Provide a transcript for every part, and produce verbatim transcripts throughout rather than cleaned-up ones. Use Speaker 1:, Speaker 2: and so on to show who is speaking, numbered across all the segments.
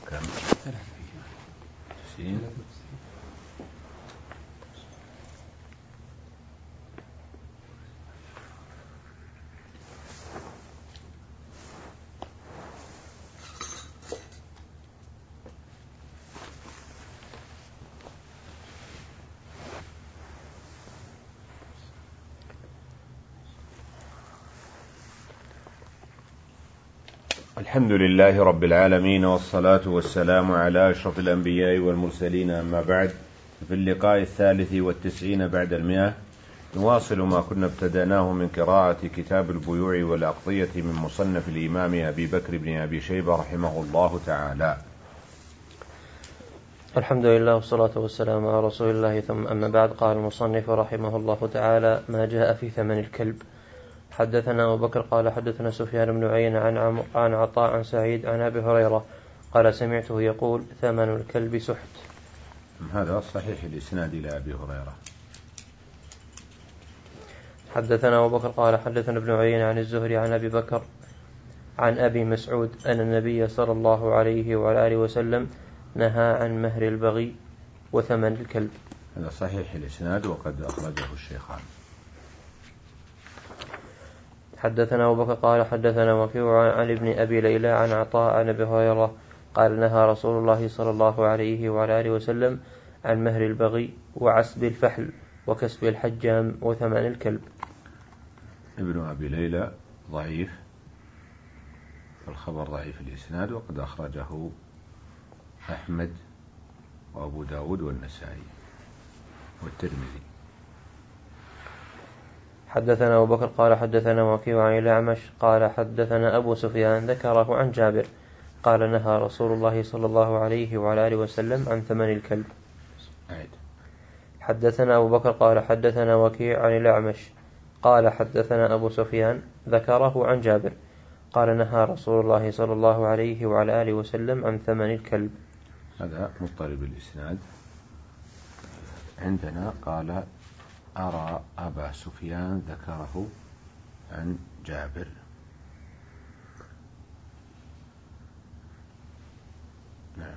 Speaker 1: كم؟ تسعين. الحمد لله رب العالمين، والصلاة والسلام على أشرف الأنبياء والمرسلين، أما بعد. في اللقاء الثالث والتسعين بعد المئة نواصل ما كنا ابتدأناه من قراءة كتاب البيوع والأقضية من مصنف الإمام أبي بكر بن أبي شيبة رحمه الله تعالى.
Speaker 2: الحمد لله والصلاة والسلام على رسول الله، ثم أما بعد. قال المصنف رحمه الله تعالى: ما جاء في ثمن الكلب. حدثنا أبو بكر قال حدثنا سفيان بن عيينة عن, عم... عن عطاء عن سعيد عن أبي هريرة قال سمعته يقول: ثمن الكلب سحت.
Speaker 1: هذا صحيح الإسناد إلى أبي هريرة.
Speaker 2: حدثنا أبو بكر قال حدثنا ابن عيينة عن الزهري عن أبي بكر عن أبي مسعود أن النبي صلى الله عليه وعلى آله وسلم نهى عن مهر البغي وثمن الكلب.
Speaker 1: هذا صحيح الإسناد وقد أخرجه الشيخان.
Speaker 2: حدثنا أبو بكر قال حدثنا وكيع عن ابن أبي ليلى عن عطاء عن أبي هريرة قال: نهى رسول الله صلى الله عليه وعلى آله وسلم عن مهر البغي وعسب الفحل وكسب الحجام وثمن الكلب.
Speaker 1: ابن أبي ليلى ضعيف، الخبر ضعيف الإسناد، وقد أخرجه أحمد وأبو داود والنسائي والترمذي.
Speaker 2: حدثنا أبو بكر قال حدثنا وكيع عن الأعمش قال حدثنا أبو سفيان ذكره عن جابر قال: نهى رسول الله صلى الله عليه وعلى آله وسلم عن ثمن الكلب.
Speaker 1: عيد.
Speaker 2: حدثنا أبو بكر قال حدثنا وكيع عن الأعمش قال حدثنا أبو سفيان ذكره عن جابر قال: نهى رسول الله صلى الله عليه وعلى آله وسلم عن ثمن الكلب.
Speaker 1: هذا مضطرب الإسناد. عندنا قال: أرى أبا سفيان ذكره عن جابر. نعم.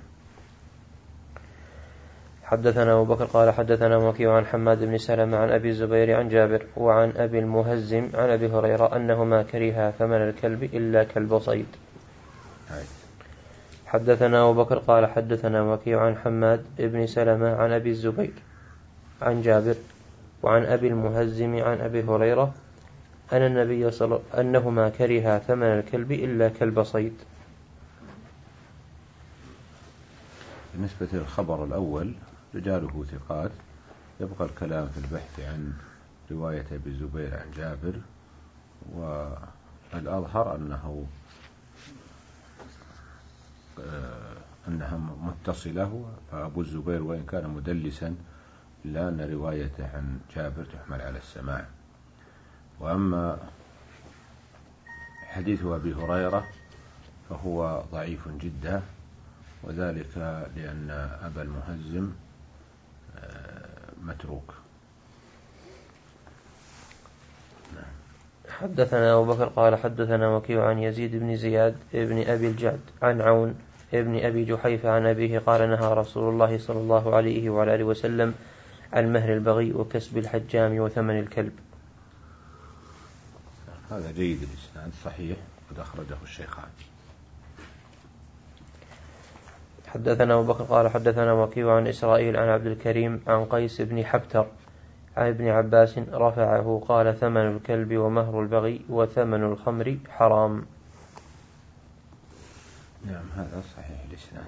Speaker 2: حدثنا أبو بكر قال حدثنا وكيع عن حماد بن سلمة عن أبي الزبير عن جابر وعن أبي المهزم عن أبي هريرة أنهما كرها ثمن الكلب إلا كلب صيد.
Speaker 1: هاي.
Speaker 2: حدثنا أبو بكر قال حدثنا وكيع عن حماد بن سلمة عن أبي الزبير عن جابر وعن أبي المهزم عن أبي هريرة أن النبي صلى أنهما كرها ثمن الكلب إلا كلب صيد.
Speaker 1: بالنسبة للخبر الأول رجاله ثقات، يبقى الكلام في البحث عن رواية أبي الزبير عن جابر، والأظهر أنه أنها متصلة، فأبو الزبير وإن كان مدلسا إلا أن روايته عن جابر تحمل على السماع. وأما حديث أبي هريرة فهو ضعيف جدا، وذلك لأن أبا المهزم متروك.
Speaker 2: حدثنا أبو بكر قال حدثنا وكيع عن يزيد بن زياد بن أبي الجعد عن عون ابن أبي جحيفة عن أبيه قال: نهى رسول الله صلى الله عليه وعلى آله وسلم عن مهر البغي وكسب الحجام وثمن الكلب.
Speaker 1: هذا جيد الإسناد صحيح، قد أخرجه الشيخان.
Speaker 2: حدثنا أبو بكر قال حدثنا وكيع عن إسرائيل عن عبد الكريم عن قيس بن حبتر عن ابن عباس رفعه قال: ثمن الكلب ومهر البغي وثمن الخمر حرام.
Speaker 1: نعم، هذا صحيح الإسناد.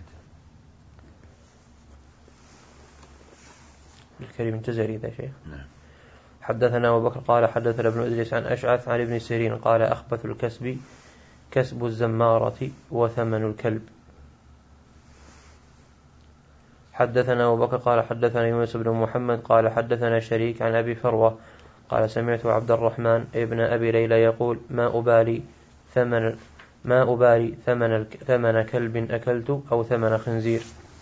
Speaker 2: الكريم الجزري ذا شيخ.
Speaker 1: نعم.
Speaker 2: حدثنا أبو بكر قال حدثنا ابن إدريس عن أشعث عن ابن سيرين قال: أخبث الكسب كسب الزمارة وثمن الكلب. حدثنا أبو بكر قال حدثنا يونس بن محمد قال حدثنا شريك عن أبي فروة قال: سمعت عبد الرحمن ابن أبي ليلى يقول: ما أبالي ثمن ما أبالي ثمن ثمن كلب أكلت أو ثمن خنزير.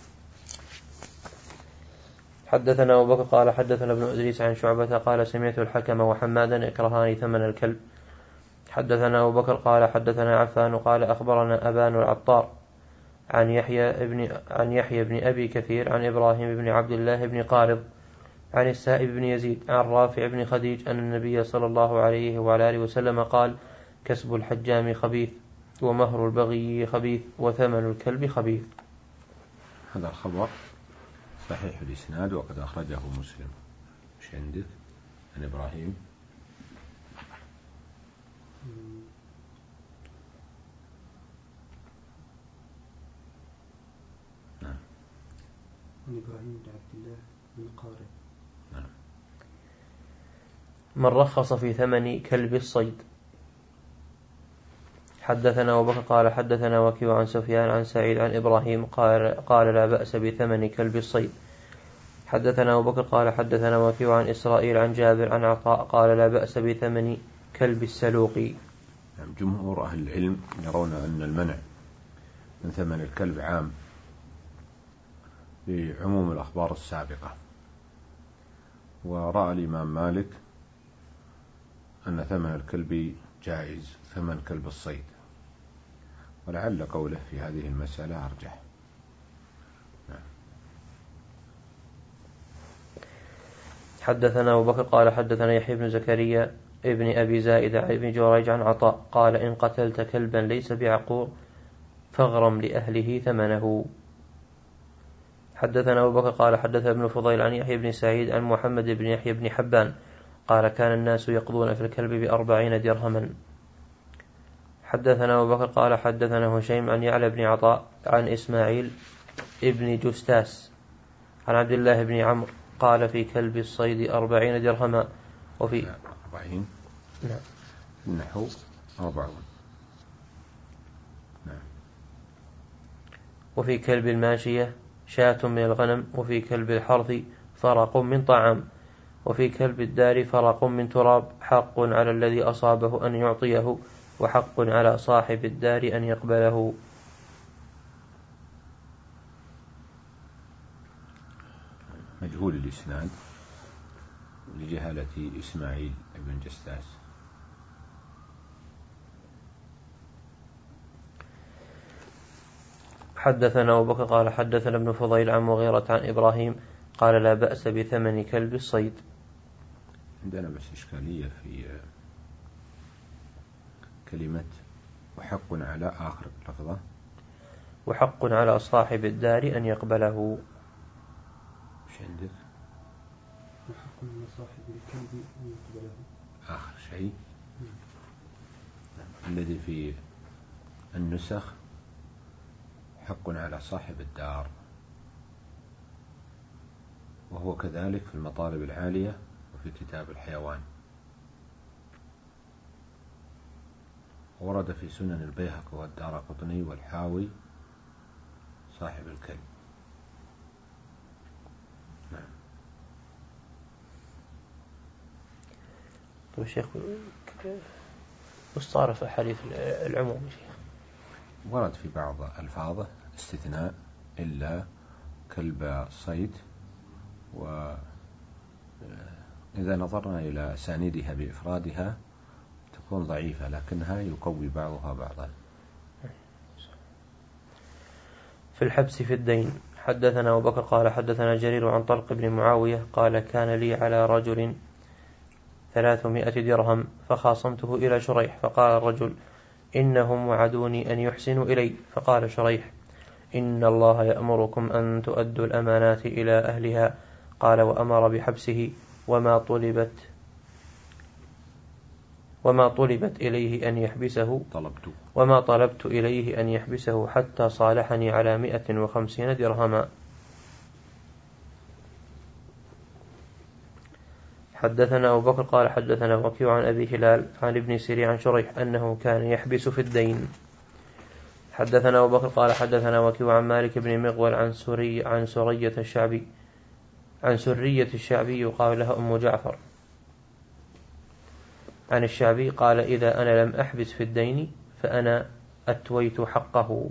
Speaker 2: حدثنا أبو بكر قال حدثنا ابن إدريس عن شعبة قال: سمعت الحكم وحمادا يكرهان ثمن الكلب. حدثنا أبو بكر قال حدثنا عفان قال: أخبرنا أبان العطار عن يحيى ابن عن يحيى بن أبي كثير عن إبراهيم بن عبد الله بن قارض عن السائب بن يزيد عن رافع بن خديج أن النبي صلى الله عليه وعلى آله وسلم قال: كسب الحجام خبيث، ومهر البغي خبيث، وثمن الكلب خبيث.
Speaker 1: هذا الخبر صحيح الإسناد وقد أخرجه مسلم. مش عندك عن إبراهيم؟ نعم.
Speaker 3: عن إبراهيم بن عبد الله بن قارض.
Speaker 1: نعم.
Speaker 2: من رخص في ثمن كلب الصيد. حدثنا أبو بكر قال حدثنا وكيع عن سفيان عن سعيد عن إبراهيم قال, قال لا بأس بثمن كلب الصيد. حدثنا أبو بكر قال حدثنا وكيع عن إسرائيل عن جابر عن عطاء قال لا بأس بثمن كلب السلوق.
Speaker 1: جمهور أهل العلم يرون أن المنع من ثمن الكلب عام بعموم الأخبار السابقة، ورأى الإمام مالك أن ثمن الكلب جائز ثمن كلب الصيد، ولعل قوله في هذه المسألة أرجح.
Speaker 2: حدثنا أبو بكر قال حدثنا يحيى بن زكريا ابن أبي زائدة عن ابن جريج عن عطاء قال إن قتلت كلبا ليس بعقور فاغرم لأهله ثمنه. حدثنا أبو بكر قال حدث ابن فضيل عن يحيى بن سعيد عن محمد بن يحيى بن حبان قال كان الناس يقضون في الكلب بأربعين درهما. حدثنا أبو بكر قال حدثنا هشيم عن يعلى بن عطاء عن إسماعيل ابن جستاس عن عبد الله بن عمرو قال في كلب الصيد أربعين درهما وفي
Speaker 1: أربعين
Speaker 2: نعم
Speaker 1: النحو أربعون نعم.
Speaker 2: وفي كلب الماشية شاة من الغنم، وفي كلب الحرث فرق من طعام، وفي كلب الدار فرق من تراب، حق على الذي أصابه أن يعطيه، وحق على صاحب الدار أن يقبله.
Speaker 1: مجهول الإسناد لجهالة إسماعيل بن جستاس.
Speaker 2: حدثنا أبو بكر قال حدثنا ابن فضيل عن مغيرة عن إبراهيم قال لا بأس بثمن كلب الصيد.
Speaker 1: عندنا بس إشكالية في كلمة وحق على آخر لفظة،
Speaker 2: وحق على صاحب الدار أن يقبله.
Speaker 1: مش عندك؟
Speaker 3: وحق على صاحب الكلب أن يقبله
Speaker 1: آخر شيء الذي في النسخ حق على صاحب الدار، وهو كذلك في المطالب العالية وفي كتاب الحيوان. ورد في سنن البيهقي والدارقطني والحاوي صاحب الكلب. نعم.
Speaker 2: طيب شيخ وش صار في حديث العموم؟
Speaker 1: ورد في بعض ألفاظه استثناء إلا كلب صيد، وإذا نظرنا إلى أسانيدها بإفرادها تكون ضعيفة، لكنها يقوي بعضها بعضا.
Speaker 2: في الحبس في الدين. حدثنا أبو بكر قال حدثنا جرير عن طلق بن معاوية قال كان لي على رجل ثلاثمائة درهم فخاصمته إلى شريح، فقال الرجل إنهم وعدوني أن يحسنوا إلي، فقال شريح إن الله يأمركم أن تؤدوا الأمانات إلى أهلها. قال وأمر بحبسه وما طلبت وما طلبت إليه أن يحبسه
Speaker 1: طلبت
Speaker 2: وما طلبت إليه أن يحبسه حتى صالحني على مئة وخمسين درهما. حدثنا أبو بكر قال حدثنا وكيع عن أبي هلال عن ابن سيرين عن شريح أنه كان يحبس في الدين. حدثنا أبو بكر قال حدثنا وكيع عن مالك بن مغول عن سري عن سرية الشعبي عن سرية الشعبي يقال لها أم جعفر عن الشعبي قال إذا أنا لم أحبس في الدين فأنا أتويت حقه.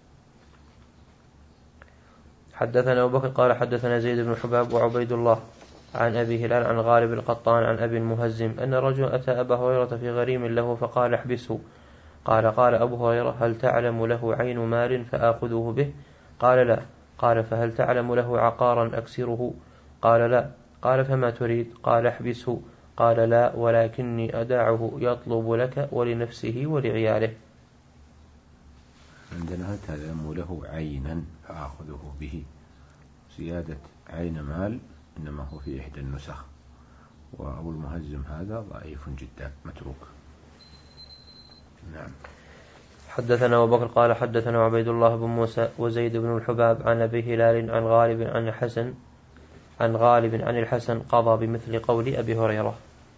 Speaker 2: حدثنا أبو بكر قال حدثنا زيد بن حباب وعبيد الله عن أبي هلال عن غالب القطان عن أبي المهزم أن رجل أتى أبا هريرة في غريم له فقال احبسه، قال قال أبو هريرة هل تعلم له عين مال فآخذه به؟ قال لا. قال فهل تعلم له عقارا أكسره؟ قال لا. قال فما تريد؟ قال احبسه. قال لا ولكني أدعه يطلب لك ولنفسه ولعياله.
Speaker 1: عندنا هل تعلم له عينا فآخذه به، زيادة عين مال إنما هو في إحدى النسخ، وأبو المهزم هذا ضعيف جدا متروك. نعم.
Speaker 2: حدثنا أبو بكر قال حدثنا عبيد الله بن موسى وزيد بن الحباب عن أبي هلال عن غالب عن الحسن عن غالب عن الحسن قضى بمثل قول أبي هريرة.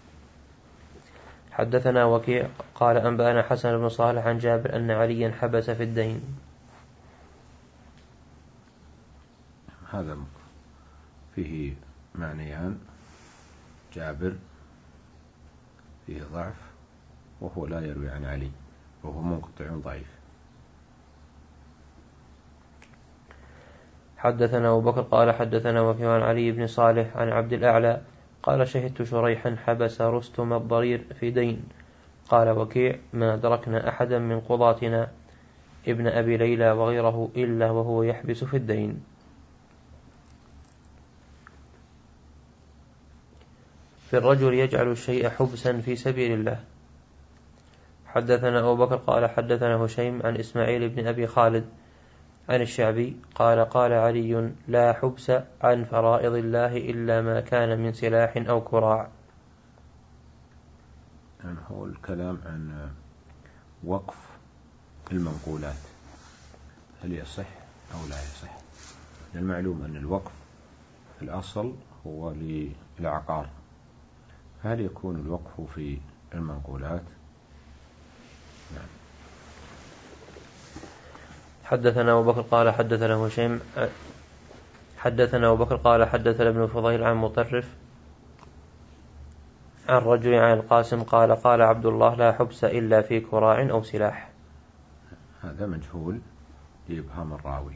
Speaker 2: حدثنا وكيع قال أنبأنا حسن بن صالح عن جابر أن عليا حبس في الدين.
Speaker 1: هذا فيه معنيان، جابر فيه ضعف وهو لا يروي عن علي وهو منقطع ضعيف.
Speaker 2: حدثنا أبو بكر قال حدثنا وكيع عن علي بن صالح عن عبد الأعلى قال شهدت شريحا حبس رستم الضرير في دين. قال وكيع ما أدركنا أحدا من قضاتنا ابن أبي ليلى وغيره إلا وهو يحبس في الدين. في الرجل يجعل الشيء حبسا في سبيل الله. حدثنا أبو بكر قال حدثنا هشيم عن إسماعيل بن أبي خالد عن الشعبي قال قال علي لا حبس عن فرائض الله إلا ما كان من سلاح أو كراع.
Speaker 1: يعني هو الكلام عن وقف المنقولات هل يصح أو لا يصح. المعلوم أن الوقف في الأصل هو للعقار، هل يكون الوقف في المنقولات؟ نعم.
Speaker 2: حدثنا أبو بكر قال حدثنا هشيم حدثنا أبو بكر قال حدثنا ابن فضيل عن مطرف عن رجل عن القاسم قال قال عبد الله لا حبس إلا في كراع أو سلاح.
Speaker 1: هذا مجهول لإبهام الراوي.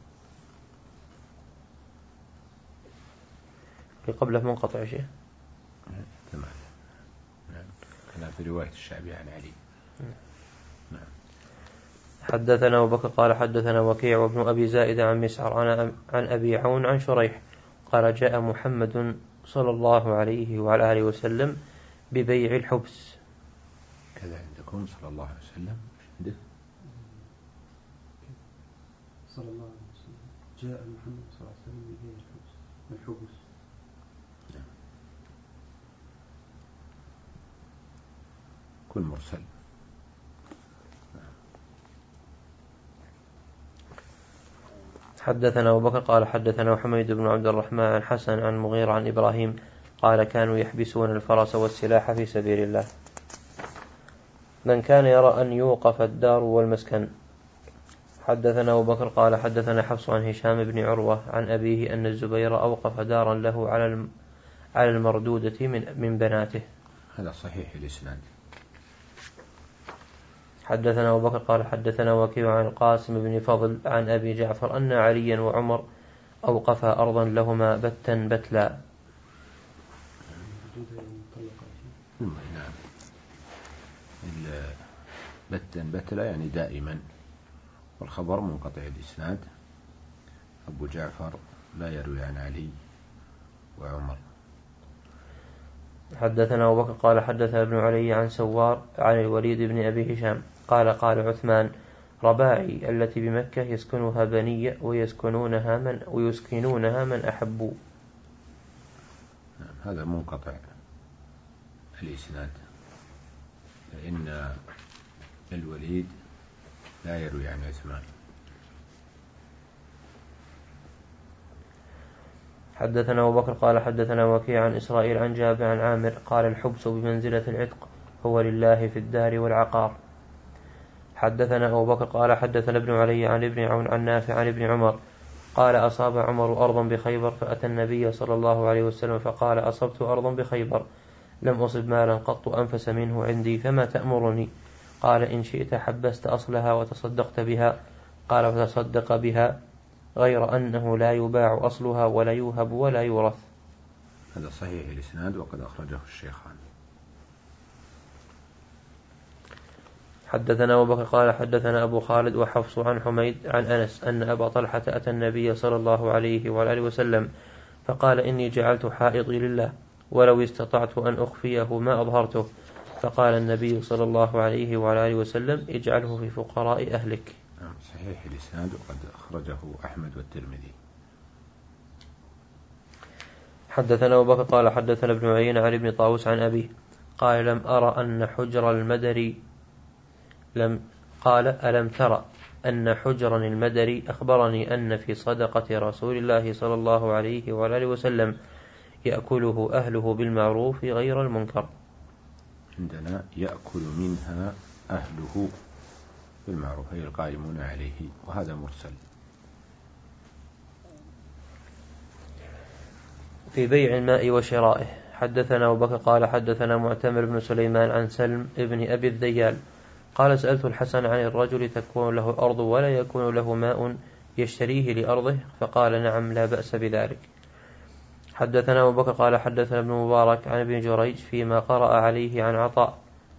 Speaker 2: في قبله منقطع شيء.
Speaker 1: تمام. نعم. كان في رواية الشعبي عن علي. نعم.
Speaker 2: حدثنا أبو بكر قال حدثنا وكيع وابن أبي زائد عن مسعر عن أبي عون عن شريح قال جاء محمد صلى الله عليه وعلى آله وسلم ببيع الحبس.
Speaker 1: كذا عندكم صلى الله عليه وسلم عنده
Speaker 3: صلى الله عليه وسلم جاء محمد صلى الله عليه وسلم ببيع الحبس الحبس.
Speaker 1: نعم. كل مرسل.
Speaker 2: حدثنا أبو بكر قال حدثنا حميد بن عبد الرحمن عن حسن عن مغيرة عن إبراهيم قال كانوا يحبسون الفرس والسلاح في سبيل الله. من كان يرى أن يوقف الدار والمسكن. حدثنا أبو بكر قال حدثنا حفص عن هشام بن عروة عن أبيه أن الزبير أوقف دارا له على على المردودة من من بناته.
Speaker 1: هذا صحيح الإسناد.
Speaker 2: حدثنا أبو بكر قال حدثنا وكيع عن القاسم بن فضل عن أبي جعفر أن عليا وعمر أوقفا أرضا لهما بتا بتلا.
Speaker 1: نعم. بتا بتلا يعني دائما، والخبر منقطع الإسناد. أبو جعفر لا يروي عن علي وعمر.
Speaker 2: حدثنا أبو بكر قال حدثنا ابن علي عن سوار عن الوليد بن أبي هشام قال قال عثمان رباعي التي بمكة يسكنها بنية ويسكنونها من ويسكنونها من أحبوا.
Speaker 1: هذا منقطع الإسناد، فإن الوليد لا يروي عن عثمان.
Speaker 2: حدثنا أبو بكر قال حدثنا وكيع عن إسرائيل عن جابر عن عامر قال الحبس بمنزلة العتق هو لله في الدار والعقار. حدثنا أبو بكر قال حدثنا ابن علي عن ابن عون عن نافع عن ابن عمر قال أصاب عمر أرضا بخيبر فأتى النبي صلى الله عليه وسلم فقال أصبت أرضا بخيبر لم أصب مالا قط أنفس منه عندي فما تأمرني؟ قال إن شئت حبست أصلها وتصدقت بها. قال فتصدق بها غير أنه لا يباع أصلها ولا يوهب ولا يورث.
Speaker 1: هذا صحيح الإسناد وقد أخرجه الشيخان.
Speaker 2: حدثنا أبو بكر قال حدثنا أبو خالد وحفص عن حميد عن أنس أن أبا طلحة أتى النبي صلى الله عليه وآله وسلم فقال إني جعلت حائطي لله ولو استطعت أن أخفيه ما أظهرته، فقال النبي صلى الله عليه وآله وسلم اجعله في فقراء أهلك.
Speaker 1: صحيح الإسناد وقد أخرجه أحمد والترمذي.
Speaker 2: حدثنا أبو بكر قال حدثنا ابن عيينة عن ابن طاووس عن أبيه قال لم أرى أن حجر المدري لم قال ألم ترى أن حجرا المدري أخبرني أن في صدقة رسول الله صلى الله عليه وآله وسلم يأكله أهله بالمعروف غير المنكر.
Speaker 1: عندنا يأكل منها أهله بالمعروف، هي القائمون عليه، وهذا مرسل.
Speaker 2: في بيع الماء وشرائه. حدثنا أبو بكر قال حدثنا معتمر بن سليمان عن سلم ابن أبي الذيال قال سألت الحسن عن الرجل تكون له أرض ولا يكون له ماء يشتريه لأرضه، فقال نعم لا بأس بذلك. حدثنا أبو بكر قال حدثنا ابن مبارك عن ابن جريج فيما قرأ عليه عن عطاء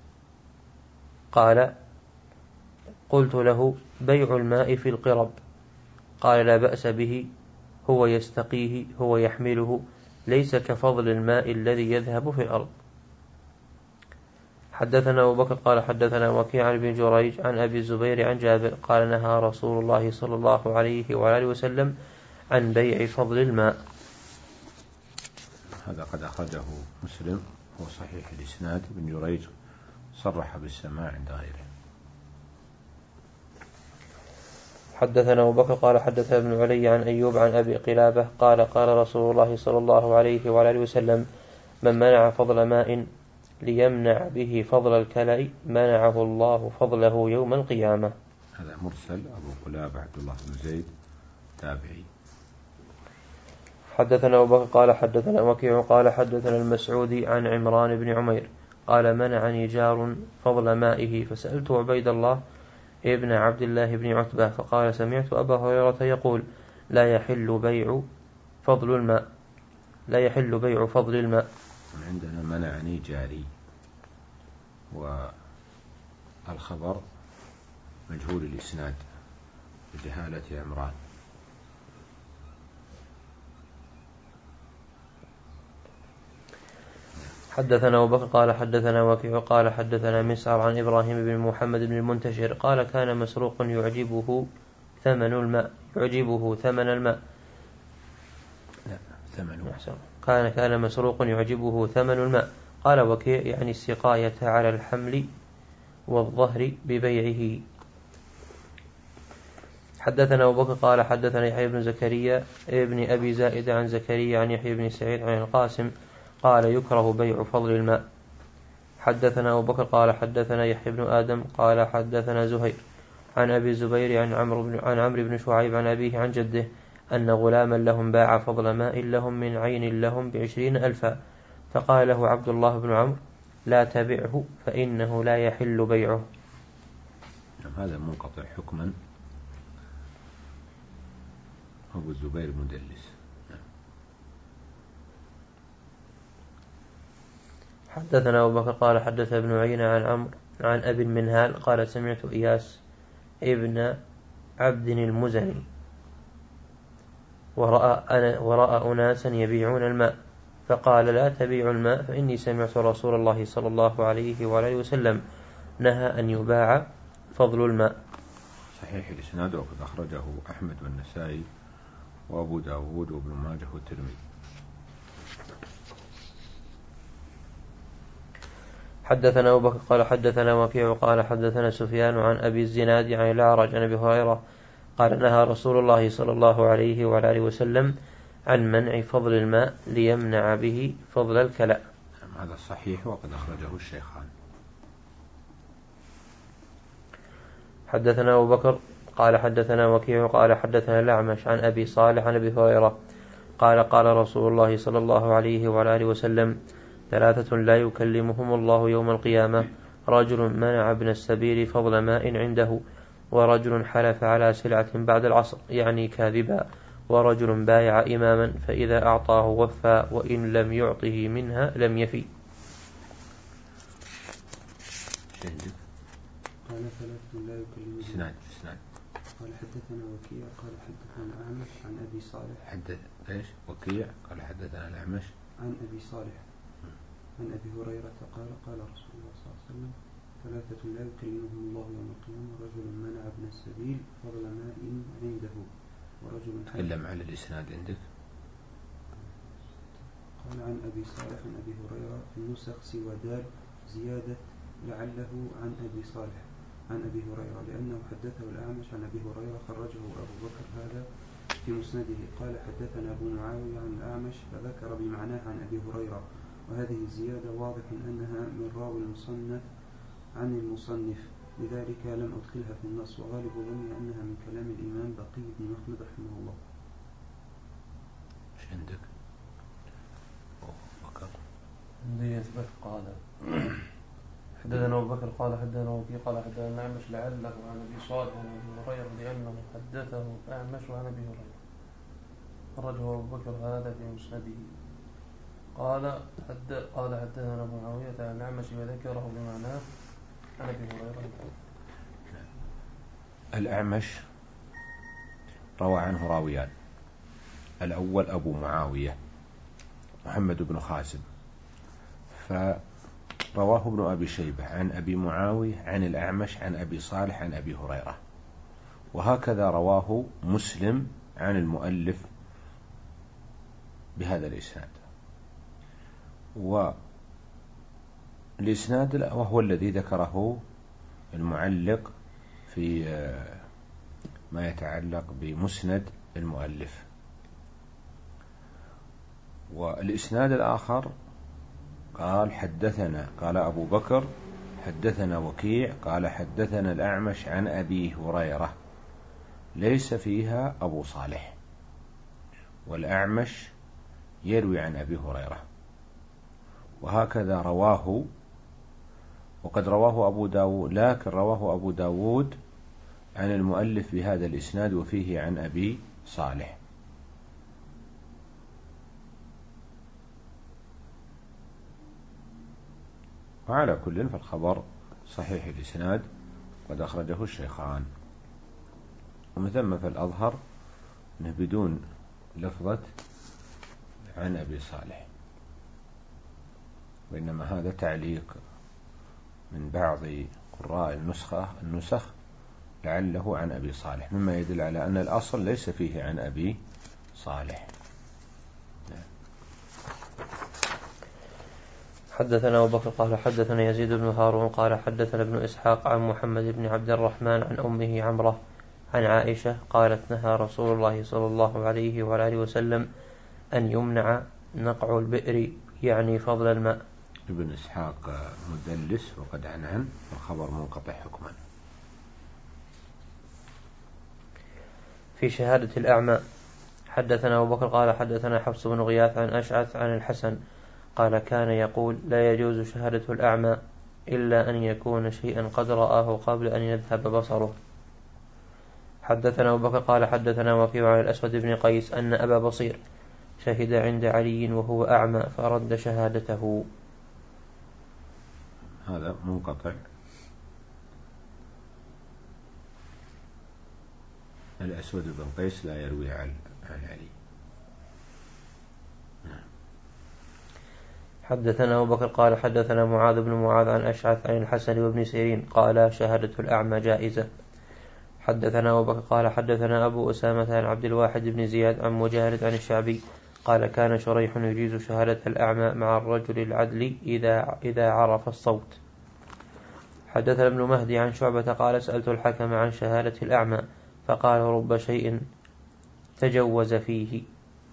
Speaker 2: قال قلت له بيع الماء في القرب، قال لا بأس به، هو يستقيه هو يحمله، ليس كفضل الماء الذي يذهب في الأرض. حدثنا أبو بكر قال حدثنا وكيع عن ابن جريج عن أبي الزبير عن جابر قال نهى رسول الله صلى الله عليه وآله وسلم عن بيع فضل الماء.
Speaker 1: هذا قد أخرجه مسلم، هو صحيح الإسناد. ابن جريج صرح بالسماع عند غيره.
Speaker 2: حدثنا أبو بكر قال حدثنا ابن علي عن أيوب عن أبي قلابة قال قال رسول الله صلى الله عليه وآله وسلم من منع فضل ماء ليمنع به فضل الكلأ منعه الله فضله يوم القيامة.
Speaker 1: هذا مرسل. أبو قلابة عبد الله بن زيد تابعي.
Speaker 2: حدثنا أبو بكر قال حدثنا وكيع قال حدثنا المسعودي عن عمران بن عمير قال منعني جار فضل مائه فسألت عبيد الله ابن عبد الله بن عتبة فقال سمعت أبا هريرة يقول لا يحل بيع فضل الماء لا يحل بيع فضل الماء.
Speaker 1: عندنا منعني جاري، والخبر مجهول الإسناد بجهالة عمران.
Speaker 2: حدثنا أبو بكر قال حدثنا وكيع قال حدثنا مسعر عن إبراهيم بن محمد بن المنتشر قال كان مسروق يعجبه ثمن الماء يعجبه ثمن الماء
Speaker 1: لا ثمن
Speaker 2: كان كان مسروق يعجبه ثمن الماء. قال وكيع يعني السقاية على الحمل والظهر ببيعه. حدثنا أبو بكر قال حدثنا يحيى بن زكريا ابن أبي زائد عن زكريا عن يحيى بن سعيد عن القاسم قال يكره بيع فضل الماء. حدثنا أبو بكر قال حدثنا يحيى بن آدم قال حدثنا زهير عن أبي الزبير عن عمرو بن عن عمرو بن شعيب عن أبيه عن جده أن غلاما لهم باع فضل ماء لهم من عين لهم بعشرين ألفا، فقال له عبد الله بن عمرو لا تبعه فإنه لا يحل بيعه.
Speaker 1: هذا منقطع حكما. أبو الزبير مدلس.
Speaker 2: حدثنا أبو بكر قال حدث ابن عيينة عن عمرو عن أبي المنهال قال سمعت إياس ابن عبد المزني ورأى, أنا ورأى أناسا يبيعون الماء فقال لا تبيعوا الماء فإني سمعت رسول الله صلى الله عليه وآله وسلم نهى أن يباع فضل الماء.
Speaker 1: صحيح الإسناد وقد أخرجه أحمد والنسائي وأبو داود وابن ماجه والترمذي.
Speaker 2: حدثنا أبو بكر قال حدثنا وكيع قال حدثنا سفيان عن أبي الزناد عن الأعرج عن أبي هريرة قال نهى رسول الله صلى الله عليه وآله وسلم عن منع فضل الماء ليمنع به فضل الكلأ.
Speaker 1: هذا صحيح وقد أخرجه الشيخان.
Speaker 2: حدثنا أبو بكر قال حدثنا وكيع قال حدثنا الأعمش عن أبي صالح عن أبي هريرة قال قال رسول الله صلى الله عليه وآله وسلم ثلاثة لا يكلمهم الله يوم القيامة رجل منع ابن السبيل فضل ماء عنده، ورجل حلف على سلعة بعد العصر يعني كاذبا، ورجل بايع إماما فإذا أعطاه وفى وإن لم يعطه منها لم يفي.
Speaker 3: قال قال ثلاثة لا يكلمهم.
Speaker 1: إسناد إسناد.
Speaker 3: قال حدثنا وكيع قال حدثنا الأعمش عن أبي صالح.
Speaker 1: حدث إيش وكيع قال حدثنا الأعمش
Speaker 3: عن أبي صالح عن أبي هريرة قال قال رسول الله صلى الله عليه وسلم ثلاثة لا يكلمهم الله يوم القيامة رجل منع ابن السبيل فضل ماء عنده ورجل.
Speaker 1: تكلم على الإسناد عندك.
Speaker 3: قال عن أبي صالح عن أبي هريرة في النسخ سوى دال زيادة لعله عن أبي صالح عن أبي هريرة لأنه حدثه الأعمش عن أبي هريرة خرجه أبو بكر هذا في مسنده. قال حدثنا أبو معاوية عن الأعمش فذكر بمعناه عن أبي هريرة وهذه الزيادة واضح أنها من راوي المصنف عن المصنف لذلك لم أدخلها في النص وغالب ظني أنها من كلام الإمام بقي بن مخلد رحمه الله.
Speaker 1: إيش عندك؟ بكر
Speaker 2: عندي يثبت قال حدثنا أبو بكر قال حدثنا وكيع قال حدثنا الأعمش لعله عن أبي صالح عن أبي هريرة لأنه حدثه الأعمش عن أبي هريرة خرجه أبو بكر هذا في مسنده. قال حد قال حدثنا أبو معاوية عن الأعمش وذكره بمعناه عن أبي هريرة.
Speaker 1: الأعمش روى عنه راويان. الأول أبو معاوية محمد بن خازم فرواه ابن أبي شيبة عن أبي معاوية عن الأعمش عن أبي صالح عن أبي هريرة وهكذا رواه مسلم عن المؤلف بهذا الإسناد. والإسناد وهو الذي ذكره المعلق في ما يتعلق بمسند المؤلف. والإسناد الآخر قال حدثنا قال أبو بكر حدثنا وكيع قال حدثنا الأعمش عن أبي هريرة ليس فيها أبو صالح والأعمش يروي عن أبي هريرة وهكذا رواه وقد رواه أبو داود لكن رواه أبو داود عن المؤلف بهذا الإسناد وفيه عن أبي صالح. وعلى كل فالخبر صحيح الإسناد قد أخرجه الشيخان ومن ثم فالأظهر أنه بدون لفظة عن أبي صالح وإنما هذا تعليق من بعض قراء النسخة النسخ لعله عن أبي صالح مما يدل على أن الأصل ليس فيه عن أبي صالح.
Speaker 2: حدثنا أبو بكر قال حدثنا يزيد بن هارون قال حدثنا ابن إسحاق عن محمد بن عبد الرحمن عن أمه عمرة عن عائشة قالت نهى رسول الله صلى الله عليه وعلى آله وسلم أن يمنع نقع البئر يعني فضل الماء.
Speaker 1: ابن إسحاق مدلس وقد عنعن والخبر منقطع حكما.
Speaker 2: في شهادة الأعمى حدثنا أبو بكر قال حدثنا حفص بن غياث عن أشعث عن الحسن قال كان يقول لا يجوز شهادة الأعمى إلا أن يكون شيئا قد رآه قبل أن يذهب بصره. حدثنا أبو بكر قال حدثنا وكيع عن الأسود بن قيس أن أبا بصير شهد عند علي وهو أعمى فرد شهادته.
Speaker 1: هذا منقطع. الأسود بن قيس لا يروي عن علي.
Speaker 2: حدثنا أبو بكر قال حدثنا معاذ بن معاذ عن أشعث عن الحسن وابن سيرين قال شهادة الأعمى جائزة. حدثنا أبو بكر قال حدثنا أبو أسامة عن عبد الواحد بن زياد عن مجاهد عن الشعبي قال كان شريح يجيز شهادة الأعمى مع الرجل العدل إذا إذا عرف الصوت. حدثنا ابن مهدي عن شعبة قال سألت الحكم عن شهادة الأعمى فقال رب شيء تجوز فيه.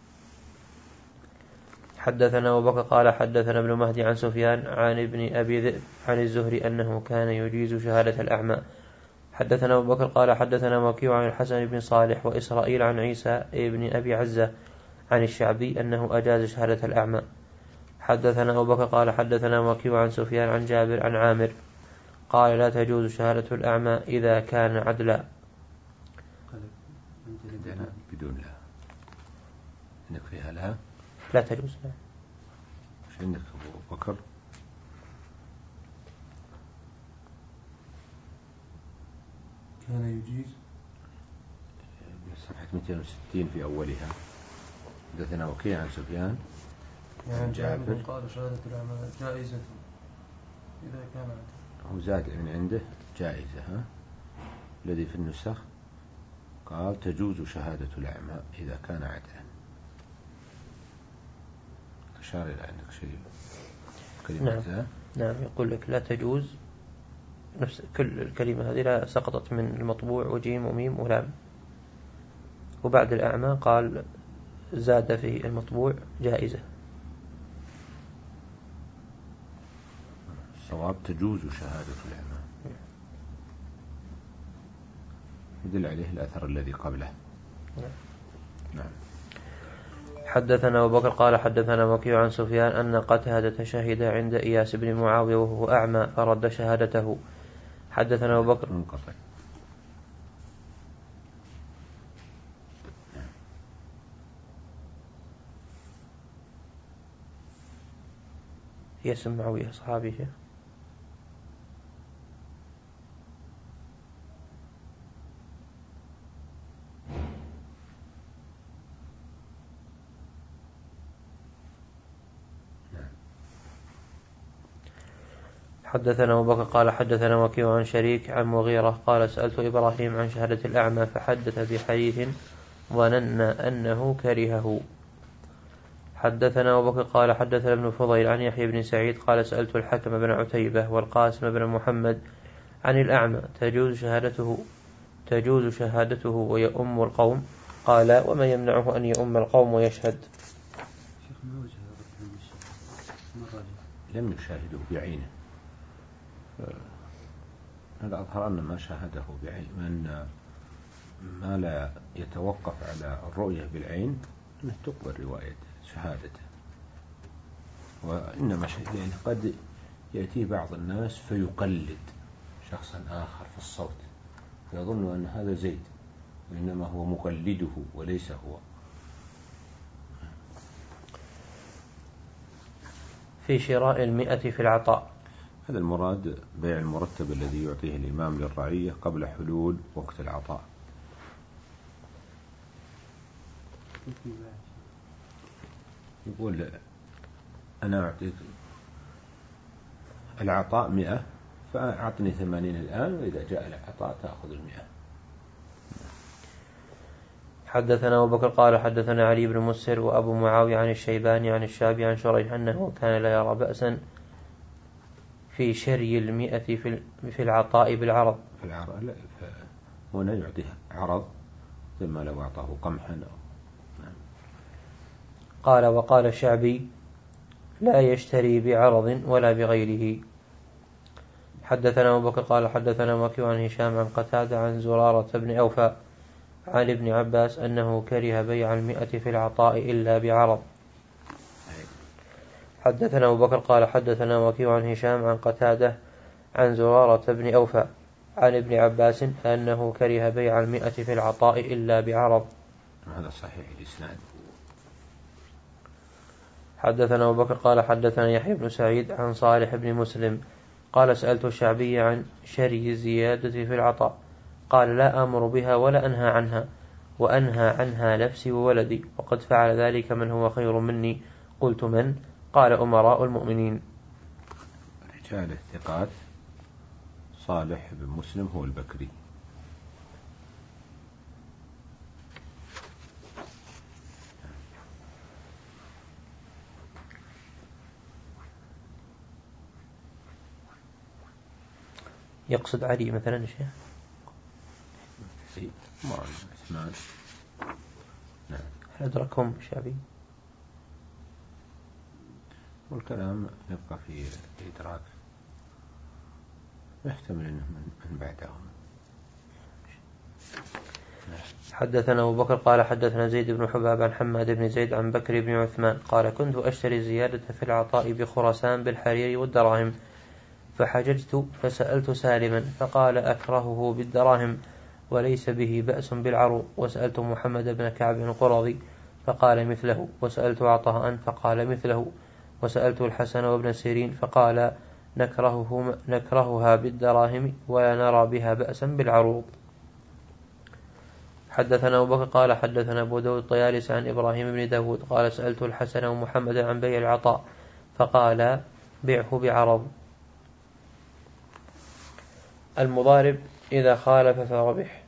Speaker 2: حدثنا أبو بكر قال حدثنا ابن مهدي عن سفيان عن ابن أبي ذئب عن الزهري أنه كان يجيز شهادة الأعمى. حدثنا أبو بكر قال حدثنا وكيع عن الحسن بن صالح وإسرائيل عن عيسى ابن أبي عزة عن الشعبي أنه أجاز شهادة الأعمى. حدثنا أبو بكر قال حدثنا وكيع عن سفيان عن جابر عن عامر قال لا تجوز شهادة الأعمى إذا كان عدلا.
Speaker 1: بدون لا عندك فيها لا
Speaker 2: لا تجوز لا.
Speaker 1: مش عندك أبو بكر
Speaker 3: كان يجيز
Speaker 1: صفحة مئتين وستين في أولها. حدثنا وكيع عن سفيان
Speaker 2: يعني جابر قال شهادة الأعمال جائزة إذا كان
Speaker 1: هو زاد من عنده جائزة، ها الذي في النسخ قال تجوز شهادة الأعمى إذا كان عدلا. أشار إلى عندك شيء كلمة
Speaker 2: نعم.
Speaker 1: ذا.
Speaker 2: نعم يقول لك لا تجوز، نفس كل الكلمة هذه لا سقطت من المطبوع وجيم وميم ولام، وبعد الأعمى قال زاد في المطبوع جائزة.
Speaker 1: الصواب تجوز شهادة الأعمى، يدل عليه الأثر الذي قبله.
Speaker 2: نعم.
Speaker 1: نعم.
Speaker 2: حدثنا أبو بكر قال حدثنا وكيع عن سفيان أن قتادة شهد عند إياس بن معاوية وهو أعمى فرد شهادته. حدثنا أبو بكر
Speaker 1: منقطع.
Speaker 2: إياس بن معاوية صحابي شيخ. حدثنا أبو بكر قال حدثنا وكيع عن شريك عن مغيرة قال سألت إبراهيم عن شهادة الأعمى فحدث بحديث ظننا أنه كرهه. حدثنا أبو بكر قال حدثنا ابن فضيل عن يحيى بن سعيد قال سألت الحكم بن عتيبة والقاسم بن محمد عن الأعمى تجوز شهادته تجوز شهادته ويؤم القوم؟ قال وما يمنعه أن يؤم القوم ويشهد؟
Speaker 1: لم يشاهده بعينه، هذا أظهر أن ما شاهده بعين، من ما لا يتوقف على الرؤية بالعين أنه تقبل رواية شهادته. وإنما يعني قد يأتي بعض الناس فيقلد شخصا آخر في الصوت فيظن أن هذا زيد، وإنما هو مقلده وليس هو.
Speaker 2: في شراء المئة في العطاء.
Speaker 1: هذا المراد بيع المرتب الذي يعطيه الإمام للرعية قبل حلول وقت العطاء. يقول أنا أعطيك العطاء مئة فأعطني ثمانين الآن، وإذا جاء العطاء تأخذ المئة.
Speaker 2: حدثنا أبو بكر قال حدثنا علي بن مسهر وأبو معاوية عن الشيباني عن الشعبي عن شريح أنه كان لا يرى بأسا في شري المئة في العطاء بالعرض.
Speaker 1: في العرض لا، هنا يعطيها عرض ثم لو أعطاه قمحا. نعم.
Speaker 2: قال وقال الشعبي لا يشتري بعرض ولا بغيره. حدثنا أبو بكر قال حدثنا وكيع عن هشام عن قتادة عن زرارة بن أوفى عن ابن عباس أنه كره بيع المئة في العطاء إلا بعرض. حدثنا أبو بكر قال حدثنا وكيع عن هشام عن قتادة عن زرارة بن أوفى عن ابن عباس أنه كره بيع المئة في العطاء إلا بعرض.
Speaker 1: هذا صحيح الإسناد.
Speaker 2: حدثنا أبو بكر قال حدثنا يحيى بن سعيد عن صالح بن مسلم قال سألت الشعبي عن شري الزيادة في العطاء قال لا أمر بها ولا أنهى عنها، وأنهى عنها نفسي وولدي، وقد فعل ذلك من هو خير مني. قلت من؟ قال أمراء المؤمنين.
Speaker 1: رجال الثقات صالح بن مسلم هو البكري.
Speaker 2: يقصد علي مثلا شيء
Speaker 1: ما عثمان. نعم.
Speaker 2: هل أدركهم شعبي؟
Speaker 1: والكلام يبقى في الإدراك، يحتمل أنه من بعدهم.
Speaker 2: حدثنا أبو بكر قال حدثنا زيد بن حباب عن حماد بن زيد عن بكر بن عثمان قال كنت أشتري زيادة في العطاء بخراسان بالحرير والدراهم، فحججت فسألت سالما فقال أكرهه بالدراهم وليس به بأس بالعروض، وسألت محمد بن كعب القرظي فقال مثله، وسألت عطاء فقال مثله، وسألت الحسن وابن سيرين فقال نكرهه نكرهها بالدراهم ولا نرى بها بأسا بالعروض. حدثنا أبو بكر قال حدثنا أبو داود الطيالسي عن إبراهيم بن داود قال سألت الحسن ومحمدا عن بيع العطاء فقال بيعه بعرض. المضارب إذا خالف فربح.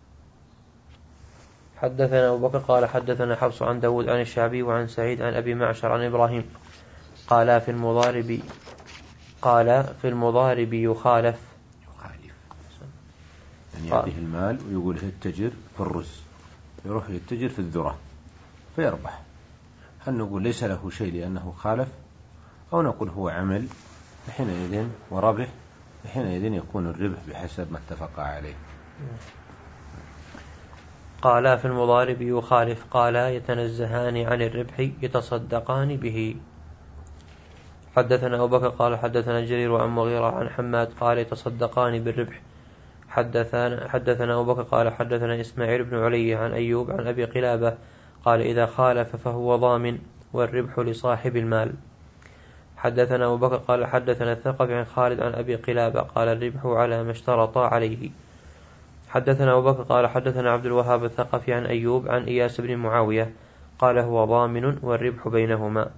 Speaker 2: حدثنا أبو بكر قال حدثنا حفص عن داود عن الشعبي وعن سعيد عن أبي معشر عن إبراهيم قال في المضارب قال في المضارب يخالف
Speaker 1: يخالف يعني يأتيه المال ويقول يتجر في الرز يروح يتجر في الذرة فيربح. هل نقول ليس له شيء لأنه خالف أو نقول هو عمل حينئذ وربح حينئذ يكون الربح بحسب ما اتفق عليه.
Speaker 2: قال في المضارب يخالف قال يتنزهان عن الربح يتصدقان به. حدثنا أبو بكر قال حدثنا جرير وعن مغيرة عن حماد قال يتصدقان بالربح. حدثنا, حدثنا أبو بكر قال حدثنا إسماعيل بن علي عن أيوب عن أبي قلابة قال إذا خالف فهو ضامن والربح لصاحب المال. حدثنا أبو بكر قال حدثنا الثقفي عن خالد عن أبي قلابة قال الربح على ما اشترطا عليه. حدثنا أبو بكر قال حدثنا عبد الوهاب الثقفي عن أيوب عن إياس بن معاوية قال هو ضامن والربح بينهما.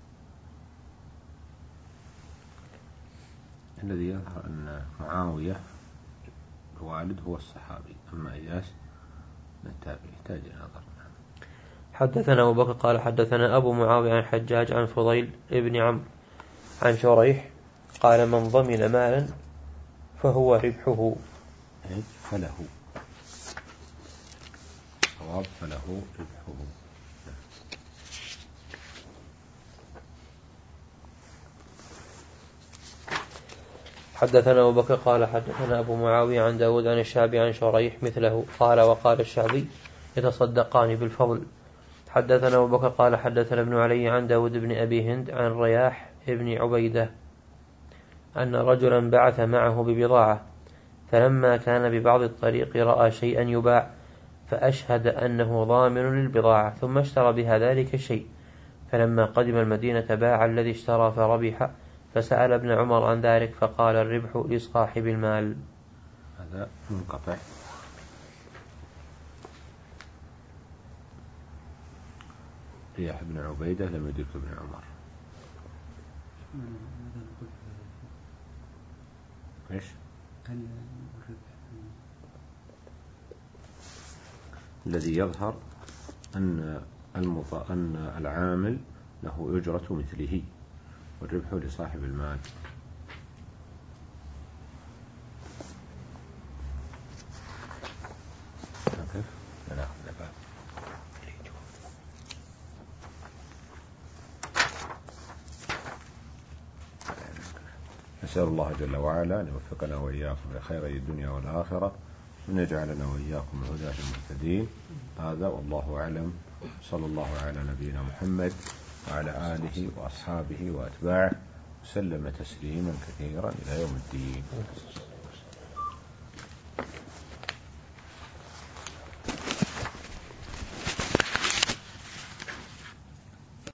Speaker 1: الذي يظهر أن معاوية الوالد هو الصحابي أما إياس التابعي يحتاج إلى نظر.
Speaker 2: حدثنا أبو بكر قال حدثنا أبو معاوية عن حجاج عن فضيل ابن عمرو عن شريح قال من ضمن مالا فهو ربحه
Speaker 1: فله صواب فله ربحه.
Speaker 2: حدثنا أبو بكر قال حدثنا أبو معاوية عن داود عن الشعبي عن شريح مثله قال وقال الشعبي يتصدقان بالفضل. حدثنا أبو بكر قال حدثنا ابن علي عن داود بن أبي هند عن رياح ابن عبيدة أن رجلا بعث معه ببضاعة فلما كان ببعض الطريق رأى شيئا يباع فأشهد أنه ضامن للبضاعة ثم اشترى بها ذلك الشيء فلما قدم المدينة باع الذي اشترى فربح فسأل ابن عمر عن ذلك فقال الربح لصاحب المال.
Speaker 1: هذا منقطع. رياح ابن عبيدة لم يدرك ابن عمر. ايش؟ الذي يظهر أن المط... أن العامل له أجرة مثله والربح لصاحب المال. نسأل الله جل وعلا أن يوفقنا وإياكم لخير الدنيا والآخرة وأن يجعلنا وإياكم من هداة المهتدين. هذا والله أعلم. صلى الله على نبينا محمد وعلى آله وأصحابه وأتباعه وسلم تسليما كثيرا إلى يوم الدين.